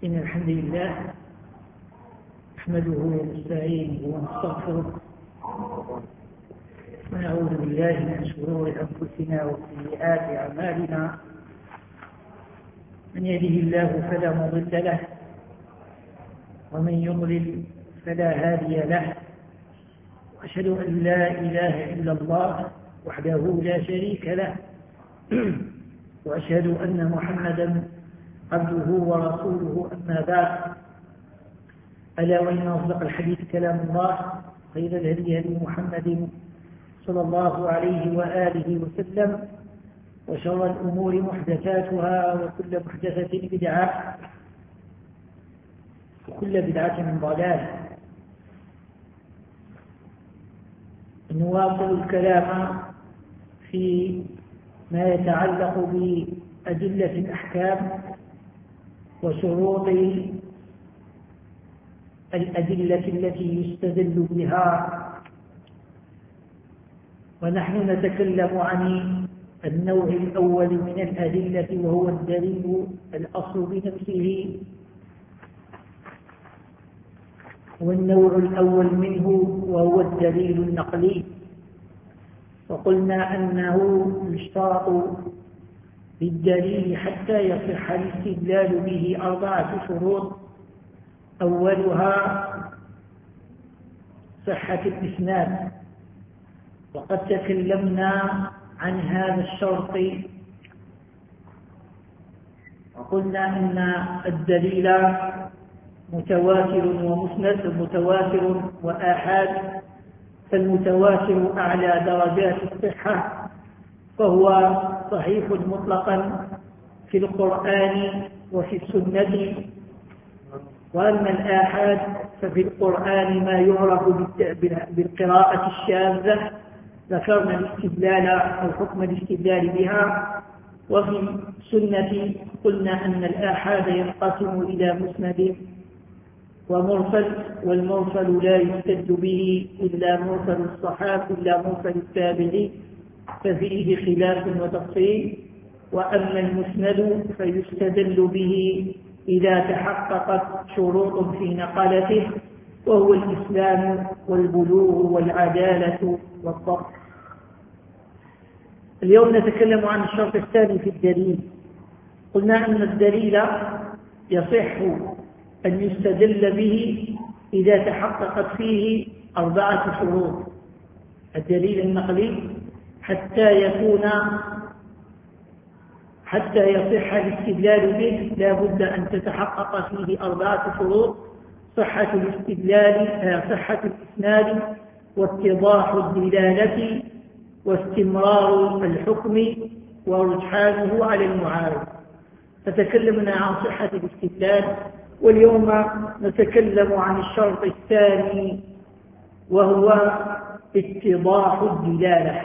إن الحمد لله نحمده ونستعينه ونستغفره ونعوذ بالله من شرور أنفسنا وسيئات أعمالنا. من يهده الله فلا مضل له ومن يضلل فلا هادي له، وأشهد أن لا إله إلا الله وحده لا شريك له، وأشهد أن محمدا عبده ورسوله. أما بعد، ألا وإن أصدق الحديث كلام الله، خير الهدي هدي محمد صلى الله عليه وآله وسلم، وشر الأمور محدثاتها، وكل محدثة بدعة، وكل بدعة ضلالة. نواصل الكلام في ما يتعلق بأدلة الأحكام وشروط الأدلة التي يستدل بها، ونحن نتكلم عن النوع الأول من الأدلة، وهو الدليل الأصل بنفسه، والنوع الأول منه وهو الدليل النقلي. وقلنا أنه يشترط بالدليل حتى يصح الاستدلال به 4 شروط. أولها صحة الإسناد، وقد تكلمنا عن هذا الشرط، وقلنا أن الدليل متواتر ومسند، متواتر وآحاد. فالمتواتر أعلى درجات الصحة، فهو صحيح مطلقا في القرآن وفي السنة. وأما الآحاد ففي القرآن ما يعرف بالقراءة الشاذة، ذكرنا الاستدلال أو حكم الاستدلال بها. وفي السنة قلنا أن الآحاد ينقسم إلى مسند ومرسل، والمرسل لا يستد به إلا مرسل الصحابة إلا مرسل التابعي، ففيه خلاف وتفصيل. وأما المسند فيستدل به إذا تحققت شروط في نقلته، وهو الإسلام والبلوغ والعدالة والضبط. اليوم نتكلم عن الشرط الثاني في الدليل. قلنا أن الدليل يصح أن يستدل به إذا تحققت فيه 4 شروط. الدليل النقلي حتى يصح الاستدلال به لا بد أن تتحقق فيه 4 شروط: صحة الاستدلال، صحة الإسناد، واتضاح الدلالة، واستمرار الحكم، ورجحانه على المعارض. فتكلمنا عن صحة الاستدلال، واليوم نتكلم عن الشرط الثاني، وهو اتضاح الدلالة.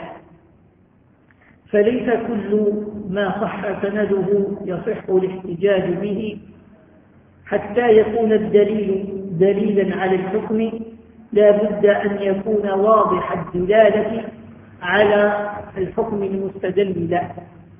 فليس كل ما صح سنده يصح الاحتجاج به. حتى يكون الدليل دليلا على الحكم لا بد أن يكون واضح الدلالة على الحكم المستدل له.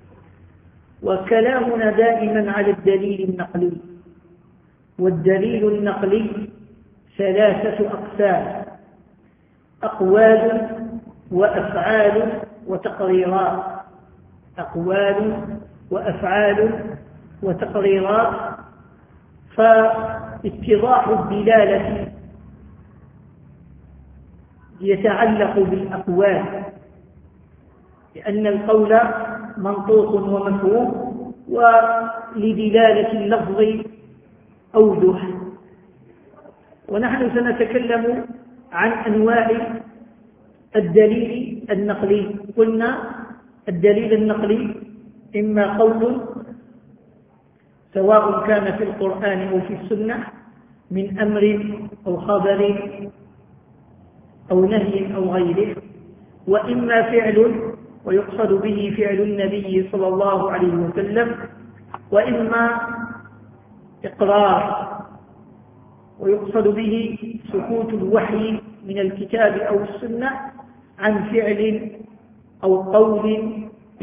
وكلامنا دائما على الدليل النقلي. والدليل النقلي 3 أقسام: أقوال وأفعال وتقريرات. أقوال وأفعال وتقريرات. فاتضاح الدلالة يتعلق بالأقوال، لأن القول منطوق ومفهوم، ولدلالة اللفظ أوجه. ونحن سنتكلم عن أنواع الدليل النقلي. قلنا الدليل النقلي إما قول سواء كان في القرآن أو في السنة من أمر أو خبر أو نهي أو غيره، وإما فعل ويقصد به فعل النبي صلى الله عليه وسلم، وإما إقرار ويقصد به سكوت الوحي من الكتاب أو السنة عن فعل أو قول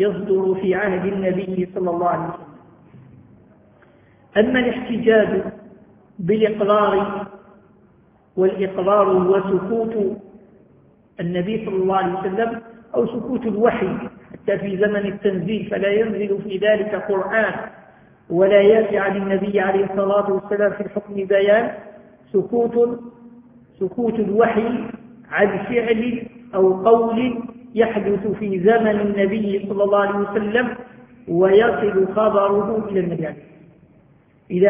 يصدر في عهد النبي صلى الله عليه وسلم. أما الاحتجاج بالإقرار، والإقرار هو سكوت النبي صلى الله عليه وسلم أو سكوت الوحي حتى في زمن التنزيل، فلا ينزل في ذلك قرآن ولا يأتي عن النبي عليه الصلاة والسلام في الحكم بيان، سكوت الوحي عن فعل أو قول يحدث في زمن النبي صلى الله عليه وسلم ويصل خبره إلى النبي عليه الصلاة والسلام. إذا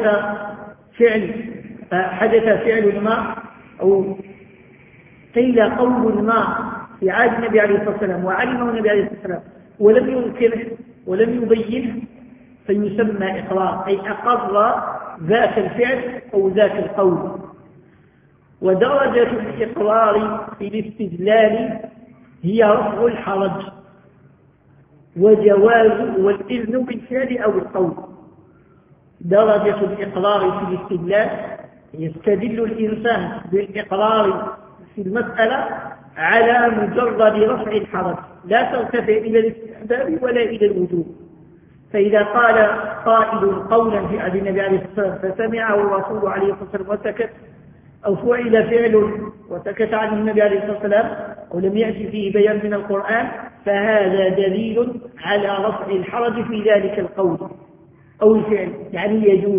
حدث فعل ما أو قيل قول ما في عهد النبي عليه الصلاة والسلام وعلمه النبي عليه الصلاة والسلام ولم ينكره ولم يبينه فيسمى إقرار، أي أقر ذاك الفعل أو ذاك القول. ودرجة الإقرار في الاستدلال هي رفع الحرج وجواز والإذن بالفعل أو القول. درجة الإقرار في الاستدلال يستدل الإنسان بالإقرار في المسألة على مجرد رفع الحرج، لا ترتفع إلى الاستحباب ولا إلى الوجوب. فإذا قال قائل قولا في عهد النبي عليه الصلاة والسلام فسمعه الرسول عليه الصلاة والسلام وسكت، أو فعل فعل وسكت عنه النبي عليه الصلاة والسلام ولم يأتي فيه بيان من القرآن، فهذا دليل على رفع الحرج في ذلك القول أو الفعل، يعني يجوز،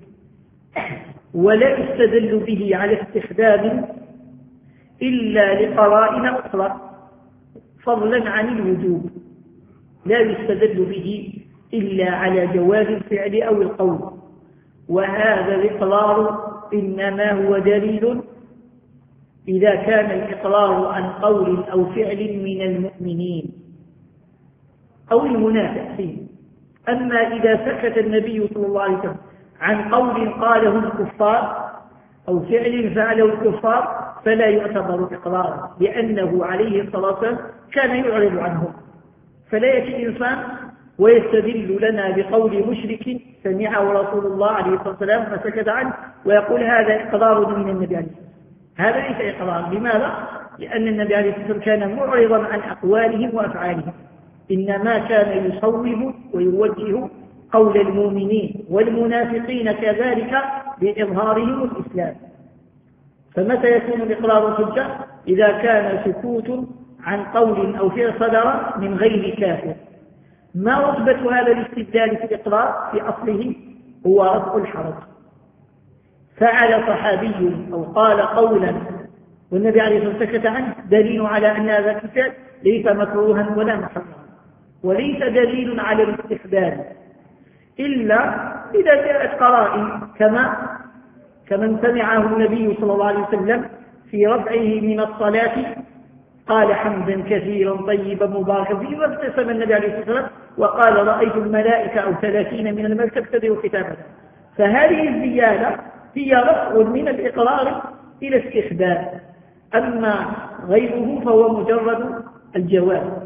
ولا يستدل به على استحباب إلا لقرائن أخرى فضلا عن الوجوب، لا يستدل به إلا على جواز الفعل أو القول. وهذا الإقرار إنما هو دليل إذا كان الإقرار عن قول أو فعل من المؤمنين أو المنافقين. أما إذا سكت النبي صلى الله عليه وسلم عن قول قاله الكفار أو فعل فعله الكفار فلا يعتبر إقرارا، لأنه عليه الصلاة والسلام كان يعرض عنهم. فلا يأتي إنسان ويستدل لنا بقول مشرك سمعه رسول الله عليه الصلاة والسلام فسكت عنه ويقول هذا إقرار من النبي عليه الصلاة والسلام. هذا ليس إقرار. لماذا؟ لأن النبي عليه الصلاة والسلام كان معرضا عن أقوالهم وأفعالهم، إنما كان يصوب ويوجه قول المؤمنين والمنافقين كذلك بإظهارهم الإسلام. فمتى يكون الإقرار حجة؟ إذا كان سكوت عن قول أو فعل صدر من غير كافر. ما رتبة هذا الاستدلال في الإقرار؟ في أصله هو رفع الحرج. فعل صحابي أو قال قولا والنبي عليه الصلاة والسلام سكت عنه دليل على أن ذاك الفعل ليس مكروها ولا محرما، وليس دليل على الاستحباب إلا إذا جاءت قرائن كمن سمعه النبي صلى الله عليه وسلم في رفعه من الصلاة قال حمدا كثيرا طيبا مباركا فيه، وابتسم النبي عليه الصلاة والسلام وقال رأيت الملائكة أو 30 من الملائكة تبتدئ كتابة. فهذه الزيادة هي رفع من الإقرار إلى استحباب، أما غيره فهو مجرد الجواز.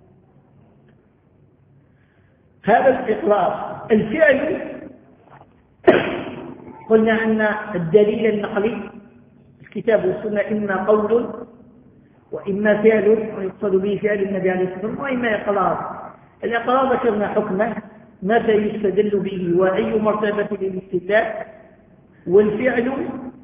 هذا الإقرار. الفعل قلنا أن الدليل النقلي الكتاب والسنة إما قول وإما فعل ويقصد به فعل النبي عليه الصلاة والسلام، وإما إقرار. الإقرار ذكرنا حكمه متى يستدل به وأي مرتبة للاستدلال، والفعل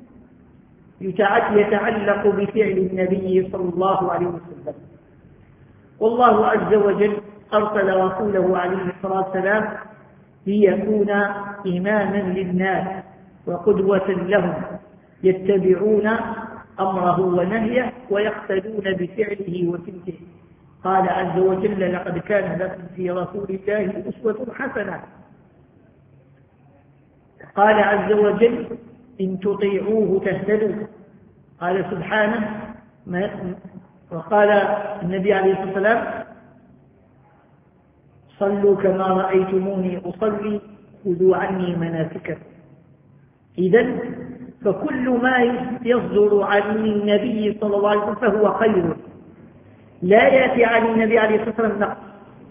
يتعلق بفعل النبي صلى الله عليه وسلم. والله عز وجل أرسل رسوله عليه الصلاة والسلام ليكون إماما للناس وقدوة لهم، يتبعون أمره ونهيه ويقتدون بفعله وسمته. قال عز وجل لقد كان لكم في رسول الله أسوة حسنة. قال عز وجل إن تطيعوه تهتدوا. قال سبحانه وقال النبي عليه الصلاة والسلام صلوا كما رأيتموني أصلي خذوا عني مناسككم. إذن فكل ما يصدر عن النبي صلى الله عليه وسلم فهو خير، لا يأتي عن النبي عليه الصلاة والسلام نقص.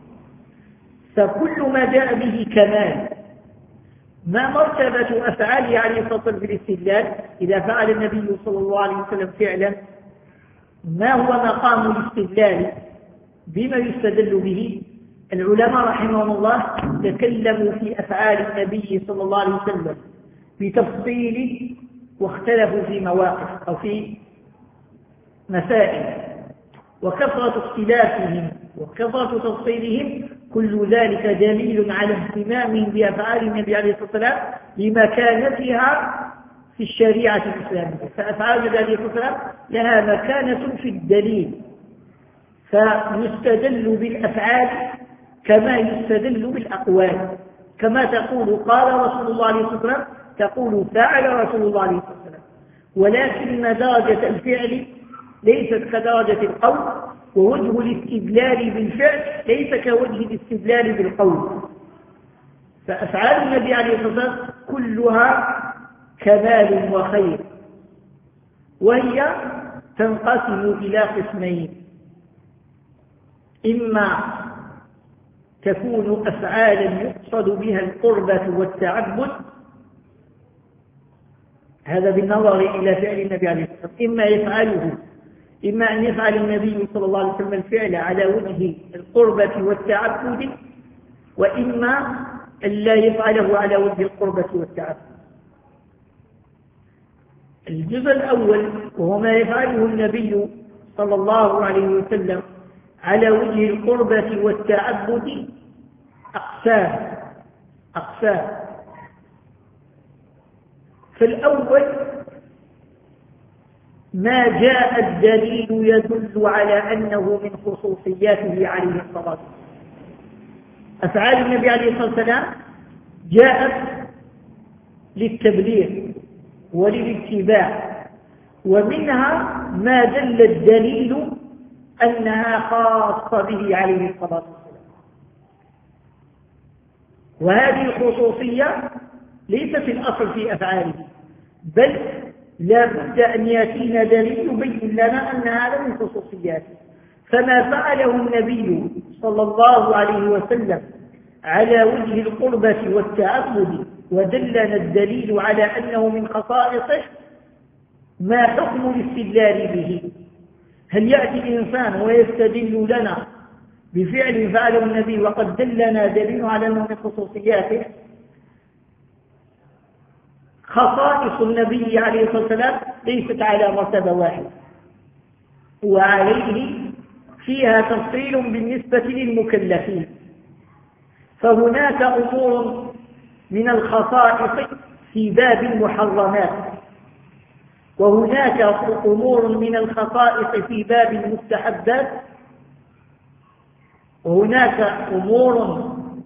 فكل ما جاء به كمال. ما مرتبة أفعاله عليه الصلاة والسلام في الاستدلال؟ إذا فعل النبي صلى الله عليه وسلم فعلا ما هو مقام الاستدلال بما يستدل به؟ العلماء رحمهم الله تكلموا في أفعال النبي صلى الله عليه وسلم بتفصيل واختلفوا في مواقف أو في مسائل، وكثرة اختلافهم وكثرة تفصيلهم كل ذلك دليل على اهتمامهم بأفعال النبي عليه الصلاة والسلام لمكانتها في الشريعة الإسلامية. فأفعال النبي عليه الصلاة والسلام لها مكانة في الدليل، فيستدل بالأفعال كما يستدل بالأقوال، كما تقول قال رسول الله عليه الصلاة والسلام تقول فعل رسول الله عليه الصلاة والسلام، ولكن درجة الفعل ليست كدرجة القول، ووجه الاستدلال بالفعل ليس كوجه الاستدلال بالقول. فأفعال النبي عليه الصلاة والسلام كلها كمال وخير، وهي تنقسم إلى قسمين: إما تكون أفعالا يقصد بها القربة والتعبد، هذا بالنظر إلى فعل النبي عليه الصلاة والسلام، إما أن يفعل النبي صلى الله عليه وسلم الفعل على وجه القربة والتعبد، وإما أن لا يفعله على وجه القربة والتعبد. الجزء الأول وهو ما يفعله النبي صلى الله عليه وسلم على وجه القربة والتعبد أقسام. فالأول ما جاء الدليل يدل على أنه من خصوصياته عليه الصلاة والسلام. أفعال النبي عليه الصلاة والسلام جاءت للتبليغ وللاتباع، ومنها ما دل الدليل أنها خاصة به عليه الصلاة والسلام. وهذه الخصوصية ليست في الأصل في أفعاله، بل لا بد أن يأتينا دليل يبين لنا أن هذا من خصوصياته. فما فعله النبي صلى الله عليه وسلم على وجه القربة والتعبد ودلنا الدليل على أنه من خصائصه، ما حكم الاستدلال به؟ هل يأتي الإنسان ويستدل لنا بفعل فعله النبي وقد دلنا دليل على أنه من خصوصياته؟ خصائص النبي عليه الصلاة والسلام ليست على مرتبة واحدة، وعليه فيها تفصيل بالنسبة للمكلفين. فهناك أمور من الخصائص في باب المحرمات، وهناك أمور من الخصائص في باب المستحبات، وهناك أمور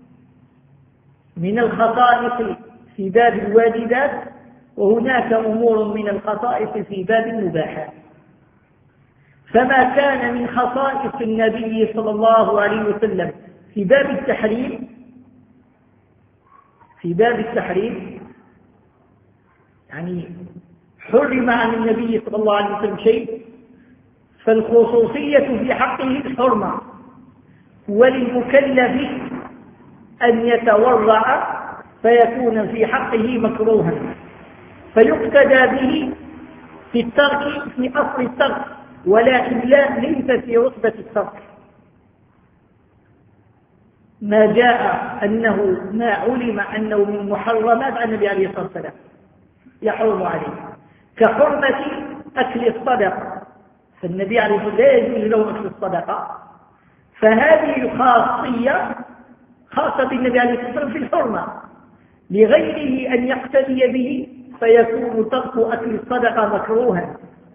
من الخصائص في باب الواجبات، وهناك أمور من الخصائص في باب المباحات. فما كان من خصائص النبي صلى الله عليه وسلم في باب التحريم يعني حرم عن النبي صلى الله عليه وسلم شيء، فالخصوصية في حقه الحرمة، وللمكلف أن يتورع فيكون في حقه مكروها، فيقتدى به في الترك في أصل الترك، ولكن ليس في رتبة الترك. ما جاء أنه ما علم أنه من محرمات عن النبي عليه الصلاة والسلام يحرم عليه، كحرمة أكل الصدقة، فالنبي عليه الصلاة والسلام لا يجوز له أكل الصدقة، فهذه الخاصية خاصة بالنبي عليه الصلاة والسلام في الحرمة، لغيره أن يقتدي به فيكون ترك أكل الصدقة مكروها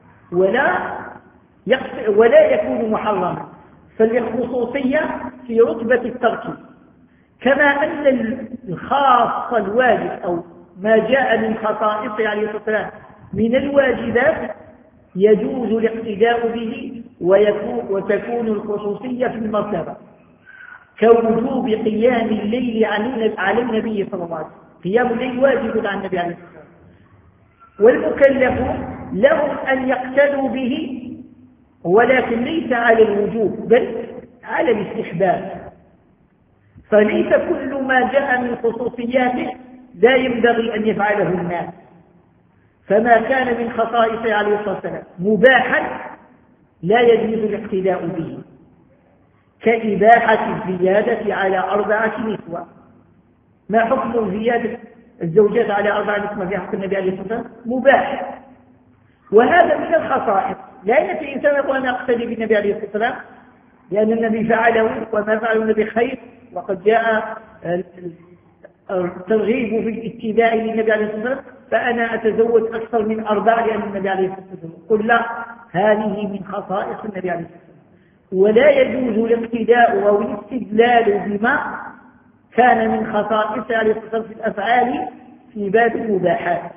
ولا يكون محرما. فالخصوصية في رتبة الترك، كما أن الخاص الواجب أو ما جاء من خصائصه عليه الصلاة والسلام من الواجبات يجوز الاقتداء به، وتكون الخصوصية في المرتبة، كوجوب قيام الليل على النبي صلى الله عليه وسلم. قيام الليل واجب عن النبي عليه الصلاة والسلام، والمكلف لهم أن يقتدوا به، ولكن ليس على الوجوب بل على الاستحباب. فليس كل ما جاء من خصوصياته لا ينبغي أن يفعله الناس، فما كان من خصائصه عليه الصلاة والسلام مباحا لا يجوز الاقتداء به، كإباحة الزيادة على 4 نسوة. ما حكم الزيادة الزوجات على 4 كما في حق النبي عليه الصلاة والسلام مباح. وهذا من الخصائص، لا يأتي الإنسان يقول أنا أقتدي بالنبي عليه الصلاة والسلام لأن النبي فعله وما فعله النبي خير، وقد جاء الترغيب في الاتباع للنبي عليه الصلاة والسلام فأنا أتزوج أكثر من 4 لأن النبي عليه الصلاة والسلام. قل لا، هذه من خصائص النبي عليه الصلاة والسلام، ولا يجوز الاقتداء أو الاستدلال بما كان من خصائص عليه الصلاة والسلام في الأفعال في باب المباحات.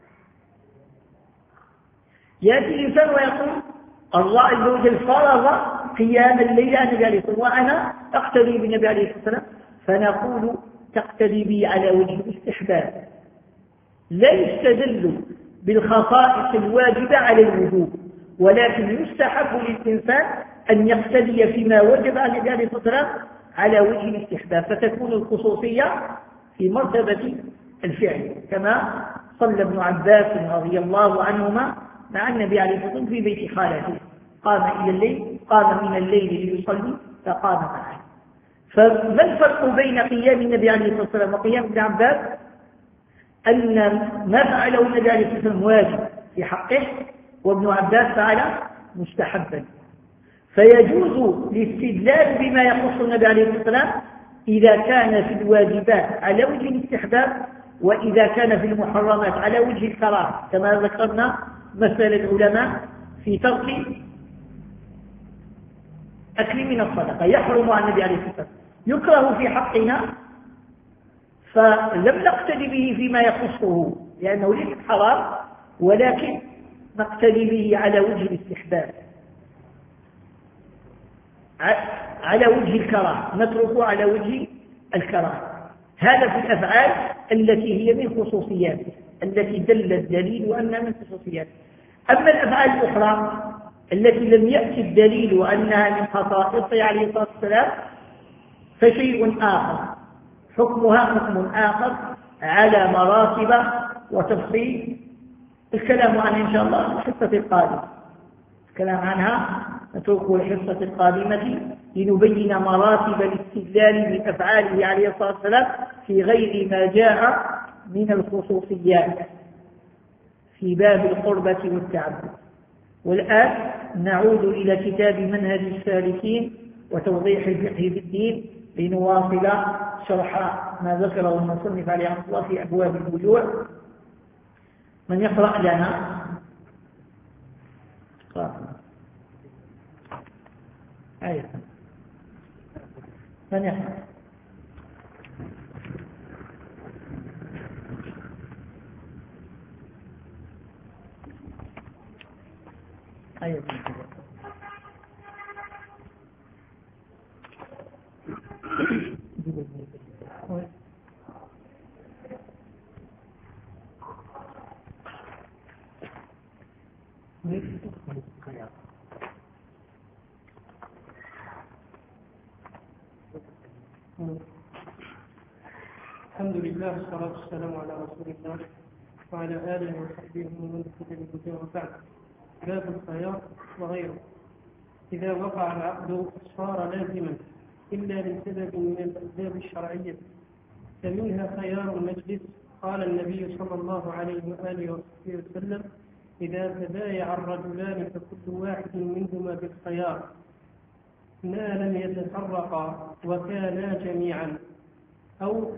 يأتي الإنسان ويقول الله عز وجل فرض قيام الليل على النبي عليه الصلاة والسلام وأنا أقتدي بالنبي عليه الصلاة والسلام، فنقول تقتدي به على وجه الاستحباب، لا يستدل بالخصائص الواجبة على الوجوب، ولكن يستحب للإنسان أن يقتدي فيما وجب على النبي عليه الصلاة والسلام على وجه الاستحباب، فتكون الخصوصية في مرتبة الفعل، كما صلى ابن عباس رضي الله عنهما مع النبي عليه الصلاة والسلام في بيت خالته، قام من الليل ليصلي فقام معه. فما الفرق بين قيام النبي عليه الصلاة والسلام وقيام ابن عباس؟ أن ما فعله النبي عليه الصلاة والسلام واجب في حقه، وابن عباس فعل مستحبا. فيجوز الاستدلال بما يخص النبي عليه الصلاة والسلام إذا كان في الواجبات على وجه الاستحباب، وإذا كان في المحرمات على وجه الكراهة، كما ذكرنا مثل العلماء في ترك أكل من الصدقة يحرم عن النبي عليه الصلاة والسلام، يكره في حقنا فلم نقتدي به فيما يخصه لأنه ليس حرام، ولكن نقتدي به على وجه الاستحباب، على وجه الكراهة، نتركه على وجه الكراهة. هذا في الأفعال التي هي من خصوصياته، التي دل الدليل أنها من خصوصياته. أما الأفعال الأخرى التي لم يأتي الدليل أنها من خصائصه عليه الصلاة والسلام فشيء آخر، حكمها حكم آخر على مراتب وتفصيل، الكلام عنها إن شاء الله في الحصة القادمة، الكلام عنها نتركه الحصة القادمة لنبين مراتب الاستدلال بأفعاله عليه الصلاة والسلام في غير ما جاء من الخصوصيات في باب القربة والتعبد. والآن نعود إلى كتاب منهج السالكين وتوضيح الفقه في الدين لنواصل شرح ما ذكره المصنف عليه رحمه الله في أبواب البيوع. من يقرأ لنا؟ من يقرأ؟ الحمد لله والصلاة والسلام على رسول الله وعلى آله وصحبه ومن تبعهم بإحسان وبعد. باب الخيار وغيره. إذا وقع العقد صار لازما إلا لسبب من الأسباب الشرعية، فمنها خيار المجلس. قال النبي صلى الله عليه وآله وصحبه وسلم: إذا تبايع الرجلان فكل واحد منهما بالخيار ما لم يتفرقا وكانا جميعا، أو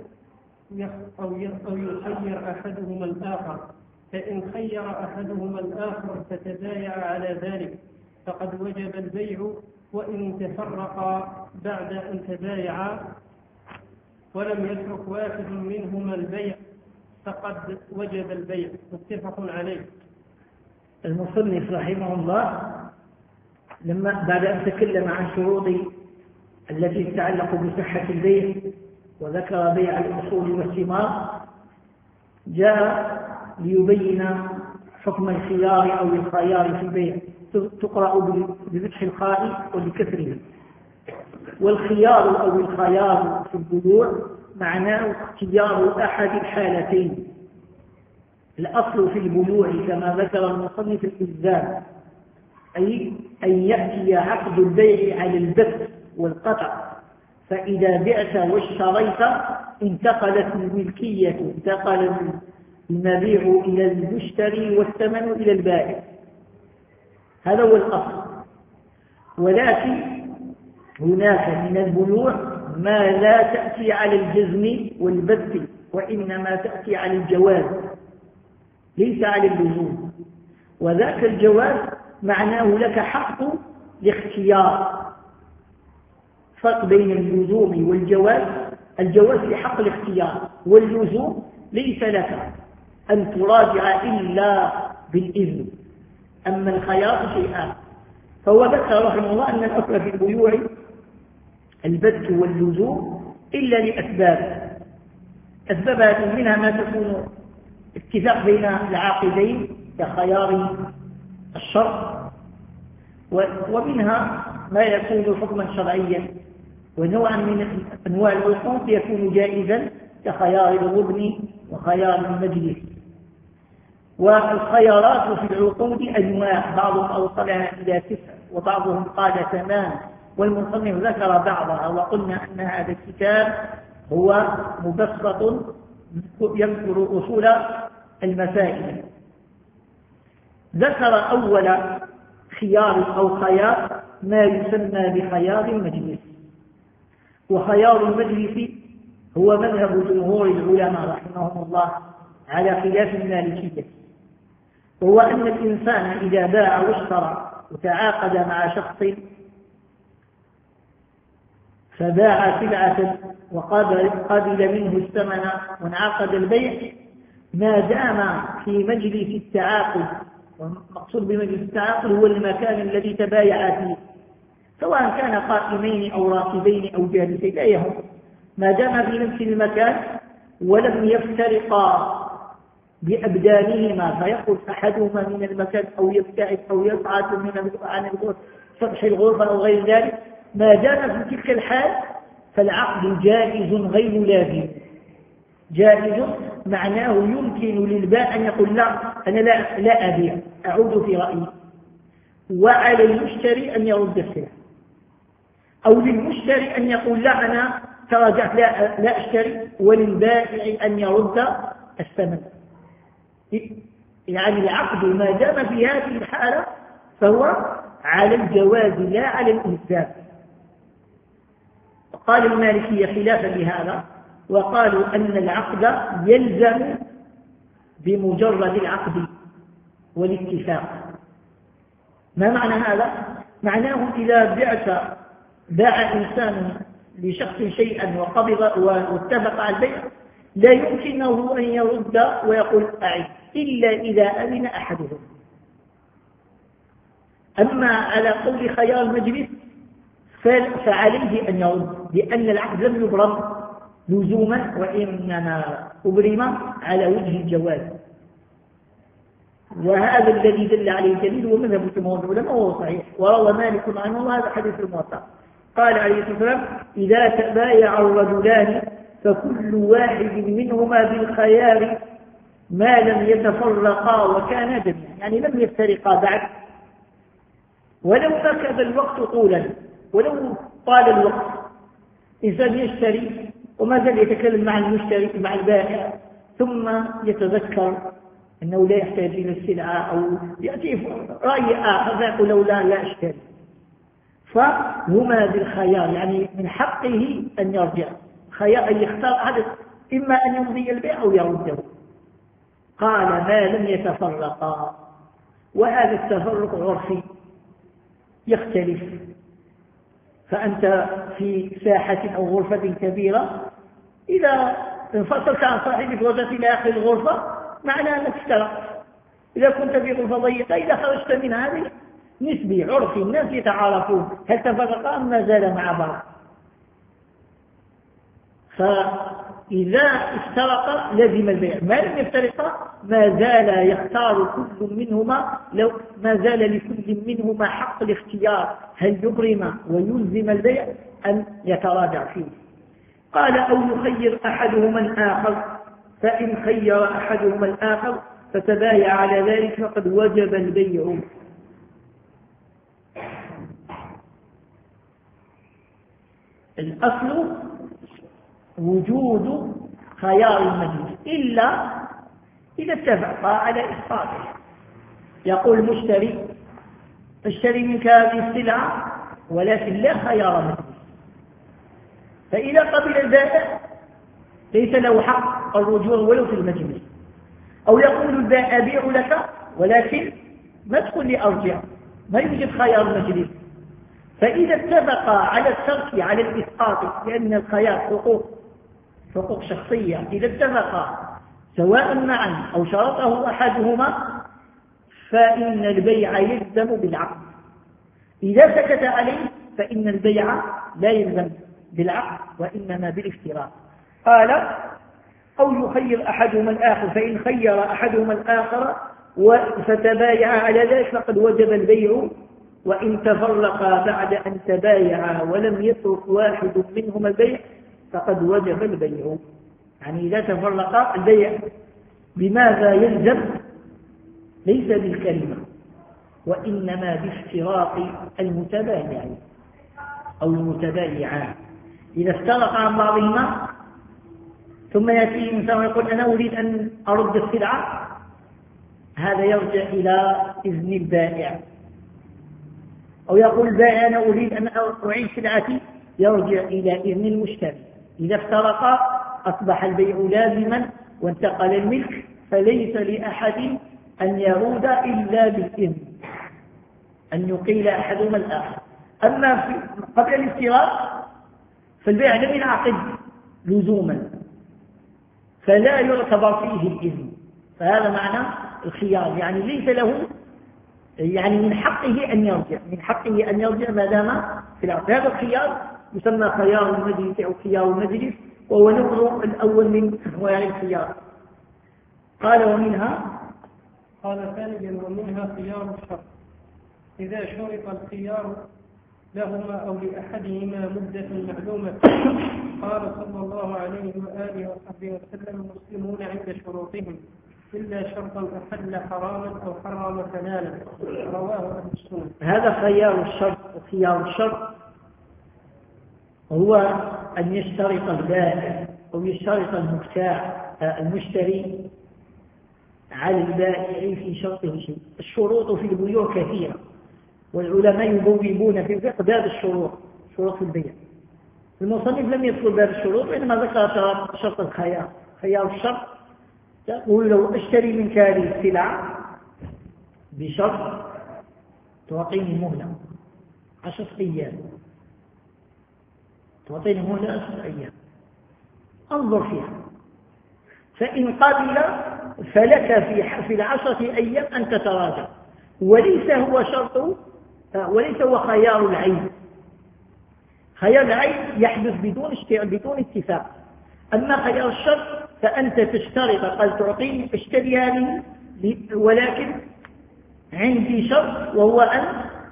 يخير أحدهما الآخر، فإن خير أحدهما الآخر فتبايع على ذلك فقد وجب البيع، وإن تفرقا بعد أن تبايعا ولم يترك واحد منهما البيع فقد وجب البيع. متفق عليه. المصنف رحمه الله لما بعد أن تكلم عن شروط التي تتعلق بصحة البيع وذكر بيع الأصول والثمار، جاء ليبين حكم الخيار أو الخيار في البيع. تقرأ بفتح الخاء وبكسره. والخيار أو الخيار في البيوع معناه اختيار أحد الحالتين. الأصل في البيوع كما ذكر المصنف الإلزام، أي أن يأتي عقد البيع على البث والقطع، فإذا بعت واشتريت انتقلت الملكية، انتقل المبيع إلى المشتري والثمن إلى البائع، هذا هو الأصل. ولكن هناك من البيوع ما لا تأتي على الجزم والبت، وإنما تأتي على الجواز ليس على اللزوم، وذاك الجواز معناه لك حق الاختيار. فرق بين اللزوم والجواز، الجواز في حق الاختيار، واللزوم ليس لك أن تراجع إلا بالإذن، أما الخيار شيئان. فهو ذكر رحمه الله أن الأصل في البيوع البت واللزوم إلا لأسباب، أسبابها منها ما تكون اتفاق بين العاقدين كخيار الشرط، ومنها ما يكون حكما شرعيا، ونوعا من أنواع العقود يكون جائزا كخيار الغبن وخيار المجلس. والخيارات في العقود أنواع، بعضهم أوصلها إلى 9 وبعضهم قال 8، والمصنف ذكر بعضها، وقلنا أن هذا الكتاب هو مبسط يذكر أصول المسائل. ذكر أول خيار أو خيار ما يسمى بخيار المجلس، وخيار المجلس هو مذهب جمهور العلماء رحمهم الله على خلاف المالكية، وهو أن الإنسان إذا باع واشترى وتعاقد مع شخص فباع سلعة وقبل منه الثمن وانعقد البيع، ما دام في مجلس التعاقد، والمقصود بمجلس التعاقد هو المكان الذي تبايع فيه، سواء كان قائمين أو راكبين أو جالسين لا يهم، ما دام في نفس المكان ولم يفترقا بأبدانهما، فيخرج أحدهما من المكان أو يبتعد أو يصعد عن سطح الغرفة أو غير ذلك، ما دام في تلك الحال فالعقد جائز غير لازم. جائز معناه يمكن للبائع أن يقول لا أنا لا أبيع، أعود في رأيي، وعلى المشتري أن يرد السلعة، أو للمشتري أن يقول لا أنا تراجعت لا أشتري، وللبائع أن يرد الثمن. يعني العقد ما دام في هذه الحالة فهو على الجواز لا على الإلزام. قال المالكية خلافا لهذا، وقالوا أن العقد يلزم بمجرد العقد والاتفاق. ما معنى هذا؟ معناه إذا باع إنسان لشخص شيئا وقبض واتفق على البيع، لا يمكنه أن يرد ويقول أعد إلا إذا أذن أحدهم. أما على قول خيار المجلس فعليه أن يرد، لأن العقد لم يبرم لزوما، وإنما أبرم على وجه الجواز. وهذا الذي دل عليه الدليل ومذهب جمهور العلماء وهو صحيح، وروى مالك عنه هذا حديث الموطأ، قال عليه الصلاة والسلام إذا تبايع الرجلان فكل واحد منهما بالخيار ما لم يتفرقا وكانا جميعا، يعني لم يفترقا بعد، ولو أكد الوقت طولا، ولو طال الوقت، إنسان يشتري وما زال يتكلم مع المشتري مع البائع، ثم يتذكر أنه لا يحتاج إلى السلعة أو يأتي رأي آخر فيقول له لا أشتري، فهما بالخيار، يعني من حقه أن يرجع، خيار أن يختار أحد، إما أن يمضي البيع أو يرده. قال ما لم يتفرقا، وهذا التفرق عرفي يختلف، فأنت في ساحة أو غرفة كبيرة إذا انفصلت عن صاحبك وجدت إلى آخر الغرفة معناه أنك افترقت. إذا كنت في غرفة ضيقة إذا خرجت من هذه نسبي عرفي، الناس يتعارفون هل تفرقا أم ما زال مع بعض. فإذا افترقا لزم البيع، ما لم يفترقا ما زال يختار كل منهما، لو ما زال لكل منهما حق الاختيار هل يبرم ويلزم البيع أم يتراجع فيه. قال أو يخير أحدهما الآخر، فإن خير أحدهما الآخر فتبايع على ذلك فقد وجب البيع. الأصل وجود خيار المجلس إلا إذا اتفق على إسقاطه. يقول المشتري اشتري منك هذه السلعة ولكن لا خيار مجلس، فإذا قبل البائع ليس له حق الرجوع ولو في المجلس. أو يقول البائع أبيع لك ولكن ما تقول لي أرجع، ما يوجد خيار مجلس. فإذا اتفق على الترك على الإسقاط، لأن الخيار حقوق شخصية، إذا اتفق سواء معا أو شرطه أحدهما فإن البيع يلزم بالعقد. إذا سكت عليه فإن البيع لا يلزم بالعقد وإنما بالافتراق. قال أو يخير أحدهما الآخر، فإن خير أحدهما الآخر فتبايع على ذلك فقد وجب البيع، وإن تفرقا بعد أن تبايعا ولم يترك واحد منهما البيع فقد وجب البيع. يعني إذا تفرقا البيع بماذا يلزم؟ ليس بالكلمة وإنما بافتراق المتبايعين أو المتبايعان. إذا افترق عن بعضهما ثم يأتي إنسان ويقول أنا أريد أن أرد السلعة، هذا يرجع إلى إذن البائع. أو يقول البائع أنا أريد أن أعيد سلعتي، يرجع إلى إذن المشتري. إذا افترقا أصبح البيع لازما وانتقل الملك، فليس لأحد أن يرود إلا بالإذن، أن يقيل أحدهما الآخر. أما قبل الافتراق فالبيع لم ينعقد لزوما فلا يعتبر فيه الإذن، فهذا معنى الخيار. يعني ليس له، يعني من حقه أن يرجع ما دام في العقد. هذا الخيار يسمى خيار المجلس أو خيار المجلس، وهو نوع الأول من أنواع الخيار. قال ومنها، قال ثانيا ومنها خيار الشرط إذا شرط الخيار لهما أو لأحدهما مدة معلومة. قال صلى الله عليه وآله وصحبه وسلم المسلمون عند شروطهم إلا شرطا أحل حراما أو حرم حلالا، رواه أهل السنة. هذا خيار الشرط. وخيار الشرط هو أن يشترط البائع أو يشترط المشتري على البائع في شرطه شيء. الشروط في البيوع كثيرة، والعلماء يبوبون في الفقه باب الشروط، شروط في البيع. المصنف لم يذكر باب الشروط وإنما ذكر شرط الخيار. خيار الشرط يقول لو اشتري منك هذه السلعة بشرط تعطيني مهلة 10 أيام، تعطيني مهلة 10 أيام انظر فيها، فإن قبل فلك في 10 أيام أن تتراجع. وليس هو خيار العين. خيار العين يحدث بدون اتفاق. أما خيار الشرط فأنت تشترط، قال تعطيني اشتري هذه ولكن عندي شرط، وهو أن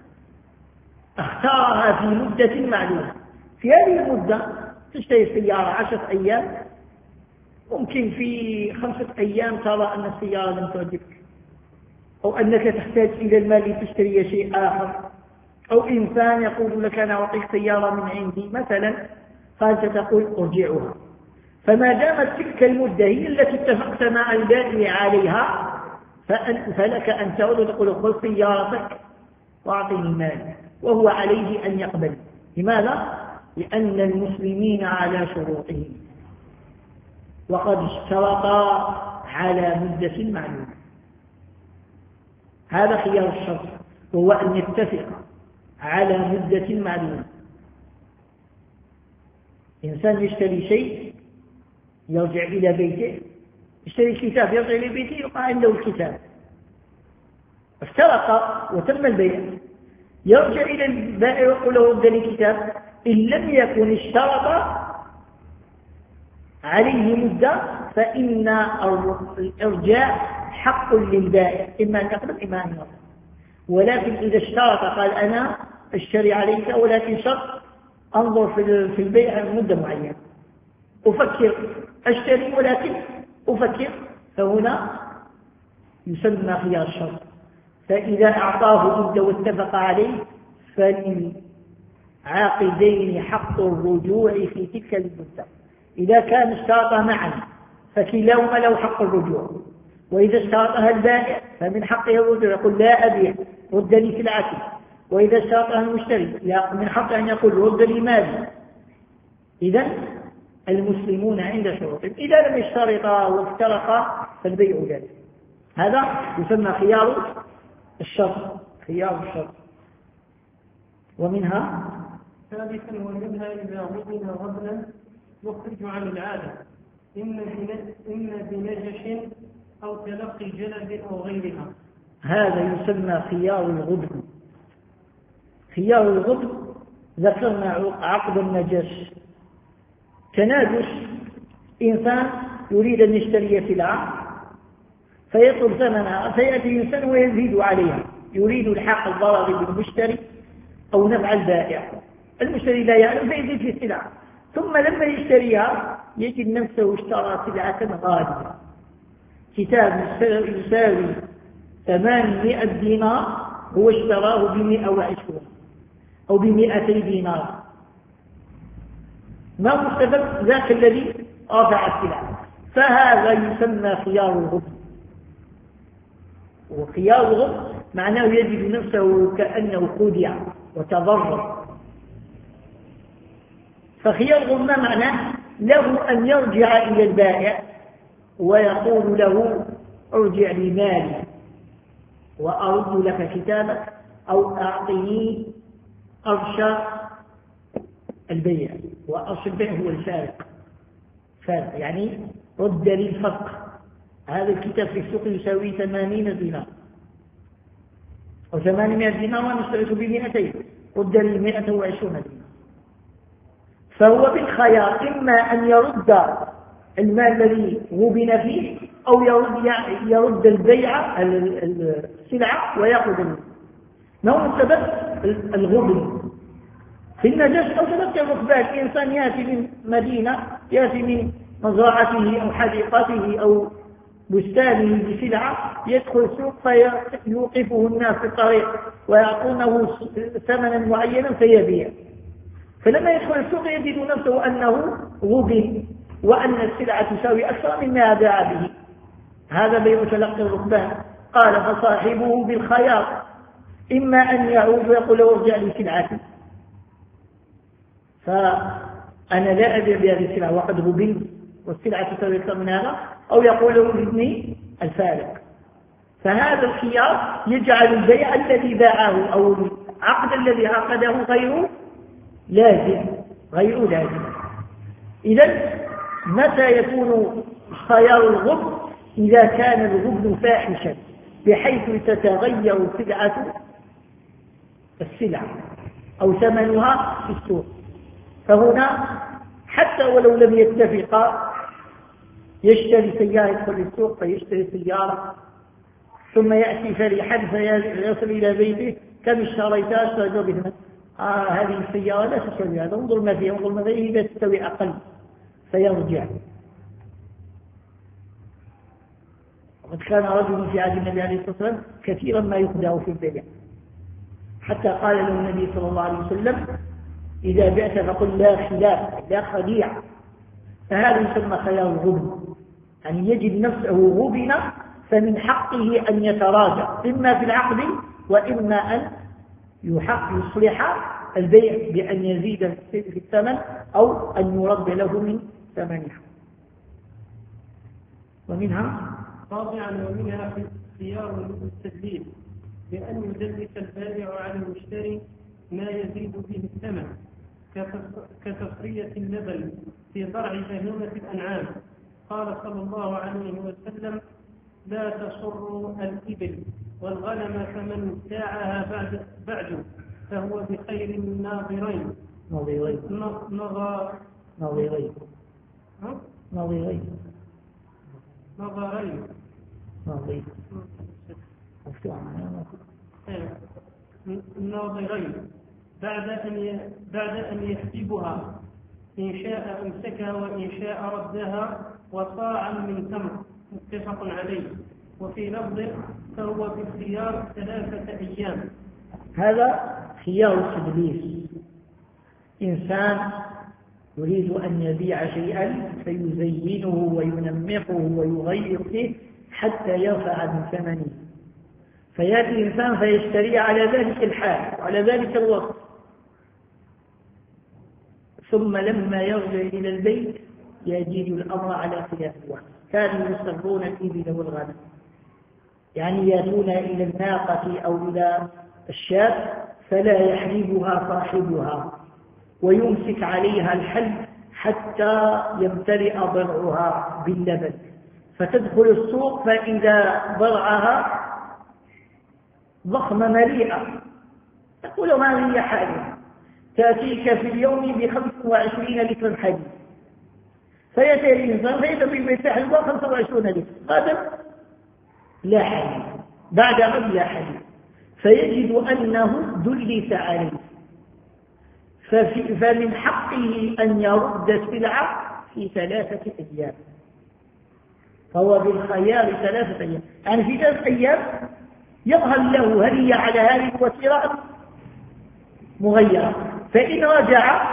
اختارها في مدة معلومة. في هذه المدة تشتري السيارة 10 أيام، ممكن في 5 أيام ترى أن السيارة لم تعجبك، أو أنك تحتاج إلى المال لتشتري شيء آخر، أو إنسان يقول لك أنا أعطيك سيارة من عندي مثلا، فأنت تقول أرجعها. فما دامت تلك المدة هي التي اتفقت مع البائع عليها فلك أن تعود وتقول خذ سيارتك وأعطني المال، وهو عليه أن يقبل. لماذا؟ لأن المسلمين على شروطهم وقد اشترطا على مدة معلومة. هذا خيار الشرط، وهو أن يتفق على مدة معلومة. إنسان يشتري شيء يرجع إلى بيته، يشتري كتاب يرجع إلى بيته يقع عنده الكتاب، افترق وتم البيع، يرجع إلى البائع ويقول له رد لي كتاب. إن لم يكن اشترط عليه مدة فإن الإرجاع حق للبائع، إما أن يقبل إما أن يرفض. ولكن إذا اشترط قال أنا اشتري عليك ولكن شرط أنظر في البيع مدة معينة، أفكر أشتري ولكن أفكر، فهنا يسمى خيار الشرط. فإذا أعطاه مدة واتفق عليه فللعاقل عاقدين حق الرجوع في تلك المدة. إذا كان اشترطا معا فكلاهما له حق الرجوع، وإذا اشترطها البائع فمن حقه الرجوع يقول لا أبيع رد لي سلعتي، وإذا اشترطها المشتري من حقه أن يقول رد لي مالي. إذن المسلمون عند شروطهم، إذا لم يشترطا وافترقا فالبيع جائز. هذا يسمى خيار الشرط. ومنها ثالثا ومنها إذا غبن غبنا يخرج عن العادة، إما بنجش أو تلقي جلد أو غيرها. هذا يسمى خيار الغبن. خيار الغبن ذكرنا عقد النجش. تناجش، إنسان يريد أن يشتري سلعة فيطلب ثمنها، فيأتي إنسان ويزيد عليها، يريد الحق الضرر بالمشتري أو نفع البائع. المشتري لا يعلم فيزيد في السلعة، ثم لما يشتريها يجد نفسه اشترى سلعة غالية، كتاب يساوي 800 دينار هو اشتراه ب120 أو ب200 دينار. ما هو السبب؟ ذاك الذي رفع السلعة. فهذا يسمى خيار الغبن. وخيار الغبن معناه يجد نفسه كأنه خدع وتضرر. فخيار الغبن ما معناه؟ له أن يرجع إلى البائع ويقول له ارجع لي مالي وأرد لك كتابك، أو أعطني أرش البيع. وأرش البيع هو الفارق، يعني رد لي الفرق. هذا الكتاب في السوق يساوي 80 دينار أو 800 دينار وأنا اشتريته ب200، رد لي 120 دينار. فهو بالخيار، إما أن يرد المال الذي غبن فيه أو يرد البيع السلعة ويأخذ المال. ما هو السبب؟ الغبن في النجش أو تلقي الركبان. إنسان يأتي من مدينة، يأتي من مزرعته أو حديقته أو بستانه بسلعة، يدخل السوق فيوقفه الناس في الطريق ويعطونه ثمنا معينا فيبيع. فلما يدخل السوق يجد نفسه أنه غبن وأن السلعة تساوي أكثر مما باع به. هذا بيع تلقي الركبان. قال فصاحبه بالخيار، إما أن يعود ويقول له ارجع لي سلعتي، فأنا لا أبيع بهذه السلعة وقد غبنت والسلعة تساوي أكثر من هذا، أو يقول له ابني الفارق. فهذا الخيار يجعل البيع الذي باعه أو العقد الذي عقده غير لازم. إذن متى يكون خيار الغبن؟ إذا كان الغبن فاحشا بحيث تتغير السلعة أو ثمنها في السوق. فهنا حتى ولو لم يتفقا، يشتري سيارة يدخل السوق فيشتري سيارة، ثم يأتي فرحا فيصل إلى بيته كم اشتريتها؟ اشتريتها بثمن هذه السيارة لا تسوي هذا، انظر ما فيها انظر ما فيها، لا تسوي أقل، فيرجع. وقد كان رجل في عهد النبي عليه الصلاة والسلام كثيرا ما يخدع في البيع، حتى قال له النبي صلى الله عليه وسلم إذا بعت فقل لا خلاف لا خديع. فهذا يسمى خيار الغبن، يعني يجد نفسه غبن فمن حقه أن يتراجع إما في العقد وإما أن يصلح البيع بأن يزيد في الثمن أو أن يرد له من ثمنها. ومنها رابعا ومنها خيار التدليس، بأن يدلس البائع على المشتري ما يزيد به الثمن كتصرية اللبن في ضرع بهيمة الأنعام. قال صلى الله عليه وسلم لا تصر الإبل والغنم فمن ابتاعها بعد فهو بخير الناظرين. الناظرين بعد أن يحسبها، إن شاء أمسكها وإن شاء ردها، وصاعا من تمر. متفق عليه. وفي لفظ فهو بالخيار 3 أيام. هذا خيار التدليس. إنسان يريد أن يبيع شيئا فيزينه وينمقه ويغير فيه حتى يرفع من ثمنه، فيأتي الإنسان فيشتري على ذلك الحال وعلى ذلك الوقت، ثم لما يرجع إلى البيت يجد الأمر على خلاف الوقت. كانوا يسرون الإبل والغنم، يعني يأتون إلى الناقة أو إلى الشاة فلا يحلبها صاحبها ويمسك عليها الحلب حتى يمتلئ ضرعها باللبن، فتدخل السوق فإذا ضرعها ضخمة مليئة تقول ما هي حالها، تأتيك في اليوم ب25 لتر حليب، فيأتي الإنسان فإذا في البيت حلبها 25 لتر، غدا لا حليب، بعد غد لا حليب، فيجد أنه دلس عليه، فمن حقه أن يرد السلعة في 3 أيام، فهو بالخيار 3 أيام، يعني في 3 أيام يظهر له هل هي على هذه الوتيرة مغيرة، فإن رجع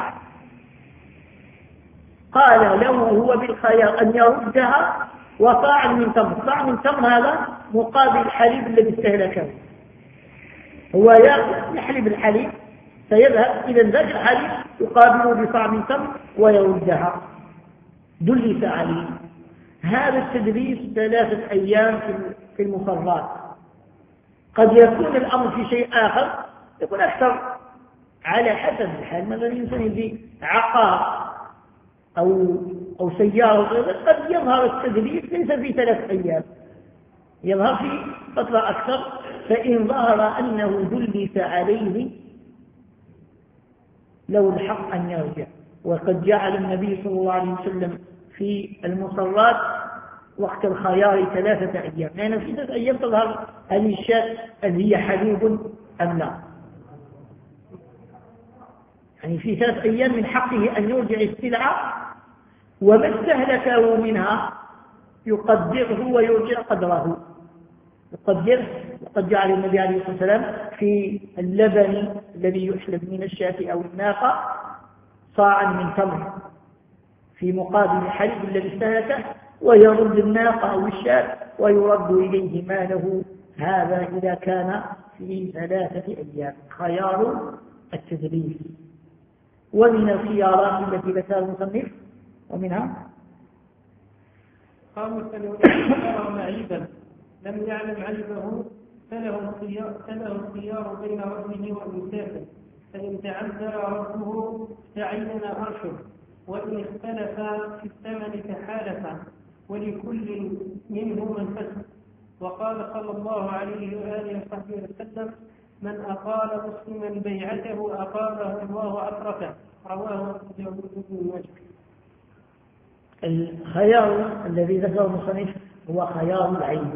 قال له هو بالخيار أن يردها وصاع من تمر، صاع من تمر هذا مقابل الحليب الذي استهلكه، هو يحلب الحليب فيذهب إذا ذاك الحليب يقابله بصاع من تمر ويردها، دلس عليه. هذا التدليس 3 أيام في المصرات. قد يكون الأمر في شيء آخر يكون أكثر على حسب الحال، مثلا الإنسان يجي عقار أو سيارة قد يظهر التدليس ليس في 3 أيام، يظهر في فترة أكثر، فإن ظهر أنه دلس عليه له الحق أن يرجع. وقد جعل النبي صلى الله عليه وسلم في المصرات وقت الخيار 3 أيام، لأن في 3 أيام تظهر هذه الشاة هل هي حليب أم لا، يعني في 3 أيام من حقه أن يرجع السلعة وما استهلكه منها يقدره ويرجع قدره، يقدره. وقد جعل النبي عليه الصلاة والسلام في اللبن الذي يحلب من الشاة أو الناقة صاعا من تمر في مقابل الحليب الذي استهلكه، ويرد الناقة أو الشاة ويرد إليه ماله. هذا إذا كان في 3 أيام خيار التدليس. ومن الخيارات التي ذكرها المصنف ومنها خامسا وإن معيبا لم يعلم عيبه فله الخيار بين ربه والمسافر، فإن تعذر ربه تعين أرشه، وإن اختلف في الثمن تحالفا، ولكل منهما الفسق. وقال صلى الله عليه وآله وصحبه وسلم: من أقال مسلما بيعته أقاله الله عثرته، رواه أبو داود بن ماجه. الخيار الذي ذكره المصنف هو خيار العيب،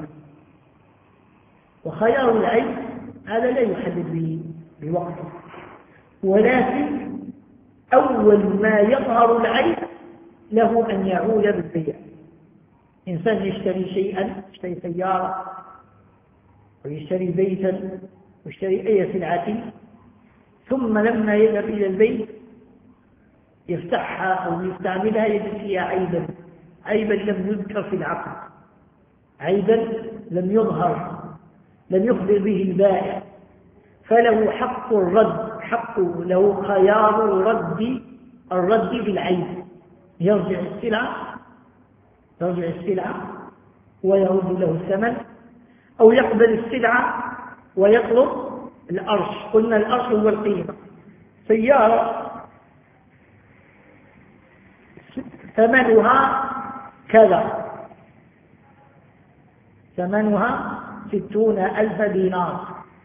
وخيار العيب هذا لا يحدد بوقته، ولكن أول ما يظهر العيب له أن يعود بالبيع. إنسان يشتري شيئا، يشتري سيارة ويشتري بيتا ويشتري أي سلعة، ثم لما يذهب إلى البيت يفتحها أو يستعملها يجد فيها عيبا لم يذكر في العقد، عيبا لم يظهر، لم يخبر به البائع، فله حق الرد، له خيار الرد بالعيب، يرجع السلعة ويرد له الثمن، أو يقبل السلعة ويطلب الأرش. قلنا الأرش هو القيمة. سيارة ثمنها كذا، ثمنها 60,000 دينار،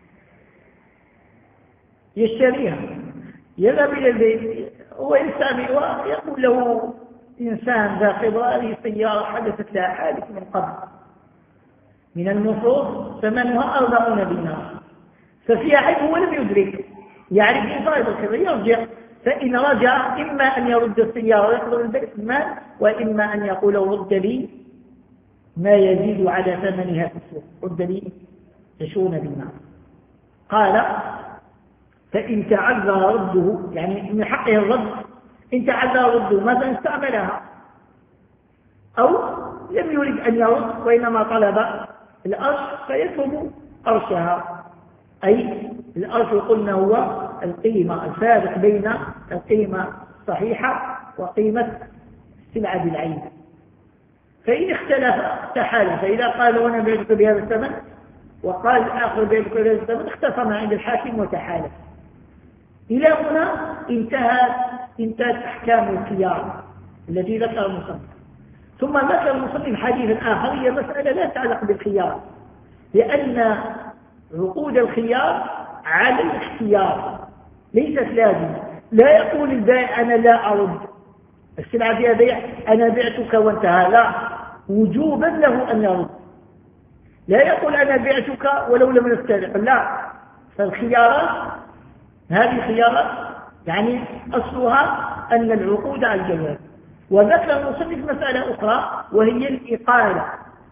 يشتريها، يذهب إلى البيت ويقول له إنسان ذا خبرة: هذه السيارة حدثت لها حادث من قبل، من النصوص ثمنها 40 دينار، ففيها عيب هو لم يدرك، يعرف إن صاحب الخبرة يرجع. فإن رجع إما أن يرد السيارة ويحضر البيت المال، وإما أن يقول: رد لي ما يزيد على ثمنها في السوق، رد لي 20 دينار. قال: فإن تعذر رده، يعني من حقه الرد، إن تعذر رده مثلا استعملها أو لم يريد أن يرد وإنما طلب الأرش فيطلب أرشها. أي الأرش قلنا هو القيمة، الفارق بين القيمة الصحيحة وقيمة السلعة بالعين. فإن اختلف تحالف، فإذا قال أنا بعتك بهذا الثمن وقال الآخر بعتك بهذا الثمن اختصم عند الحاكم وتحالف. إلى هنا انتهت أحكام الخيار التي ذكر المصنف. ثم ذكر المصنف حديثا آخر، هي مسألة لا تتعلق بالخيار، لأن عقود الخيار على الاختيار ليست لازمة. لا يقول البائع أنا لا أرد السلعة فيها بيع، أنا بعتك وانتهى، لا، وجوبا له أن يرد. لا يقول أنا بعتك ولو لم نفترق، لا. فالخيارات هذه خيارات يعني أصلها أن العقود على الجواز. وذكر المصنف مسألة أخرى وهي الإقالة.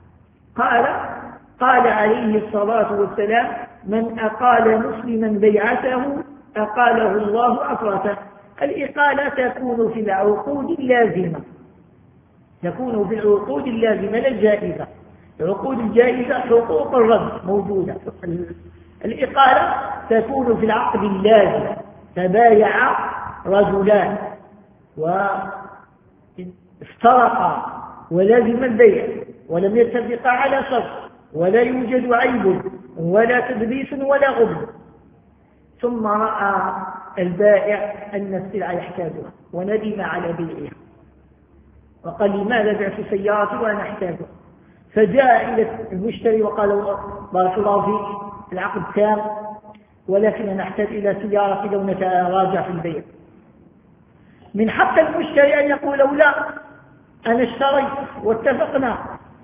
قال عليه الصلاة والسلام من أقال مسلما بيعته أقاله الله عثرته. الإقالة تكون في العقود اللازمة، تكون في العقود اللازمة لا الجائزة. العقود الجائزة حقوق الرد موجودة، الإقالة تكون في العقد اللازم. تبايع رجلان وافترقا ولازم البيع ولم يتفقا على شرط ولا يوجد عيب ولا تدبيس ولا غبن، ثم رأى البائع أن السلعة يحتاجها وندم على بيعها وقال لماذا بعت سيارتي وأنا أحتاجها، فجاء إلى المشتري وقال بارك الله فيك العقد تام ولكن أنا أحتاج إلى سيارتي لو نتراجع في البيع. من حق المشتري أن يقول لا أنا اشتريت واتفقنا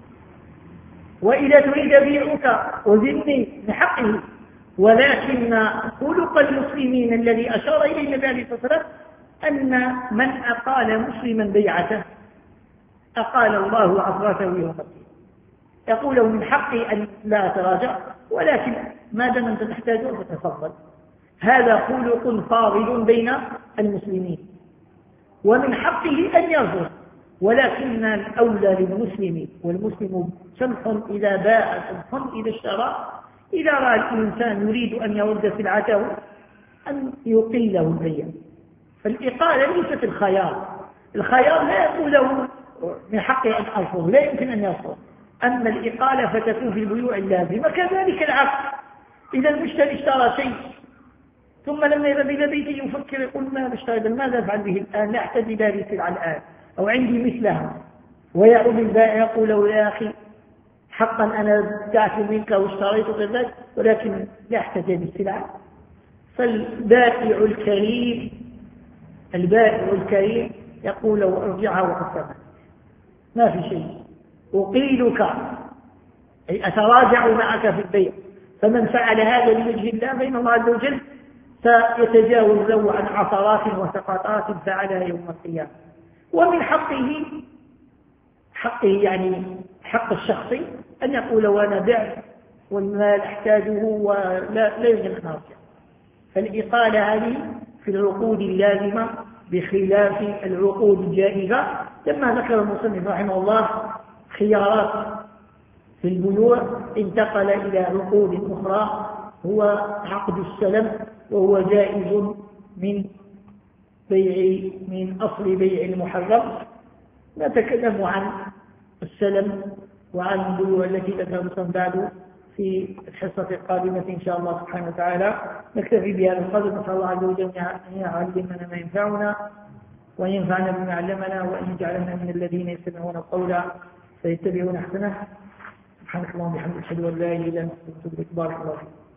وإذا تريد بيعك وزني من حقه، ولكن خلق المسلمين الذي أشار إليه النبي عليه الصلاة والسلام أن من أقال مسلما بيعته أقال الله عثرته يوم القيامة. يقول من حقي أن لا أتراجع ولكن ما دام أنت تحتاجه فتفضل. هذا خلق فاضل بين المسلمين ومن حقه أن يرفض، ولكن الأولى للمسلم، والمسلم سمح إذا باع سمح إذا اشترى، إذا رأى الإنسان يريد أن يرد سلعته أن يقيله البيع. فالإقالة ليست الخيار لا يقول له من حقه أن أرفض، لا يمكن أن يرفض. أما الإقالة فتكون في البيوع اللازمة. كذلك العقد، إذا المشتري اشترى شيء ثم لما يذهب إلى بيته يفكر يقول ماذا اشتريت، ماذا أفعل به الآن، لا أحتاج إلى هذه السلعة الآن أو عندي مثلها، ويعود البائع يقول له يا أخي حقا أنا ابتعت منك واشتريت غير ذلك ولكن لا أحتاج هذه السلعة. فالبائع الكريم يقول له ارجعها وقسمها ما في شيء، أقيلك أي أتراجع معك في البيع. فمن فعل هذا لوجه الله فإن الله عز وجل سيتجاوز له عن عثرات وسقطات فعلها يوم القيامة. ومن حقه يعني حق الشخصي أن يقول وأنا بعت والمال أحتاجه ولا يمكن أن أرجع. فالإقالة هذه في العقود اللازمة بخلاف العقود الجائزة. لما ذكر المصنف رحمه الله خيارات في البيوع انتقل إلى عقود أخرى، هو عقد السلم، وهو جائز من أصل بيع المحرم. نتكلم عن السلم وعن البيوع التي ذكرتم بعد في الحصة القادمة إن شاء الله سبحانه وتعالى. نكتفي بهذا القدر، نسأل الله عز وجل أن يعلمنا ما ينفعنا وأن ينفعنا بما علمنا وأن يجعلنا من الذين يستمعون القول فيتبعون أحسنه. سبحانك اللهم وبحمدك أشهد أن لا إله إلا أنت أستغفرك. بارك الله فيك.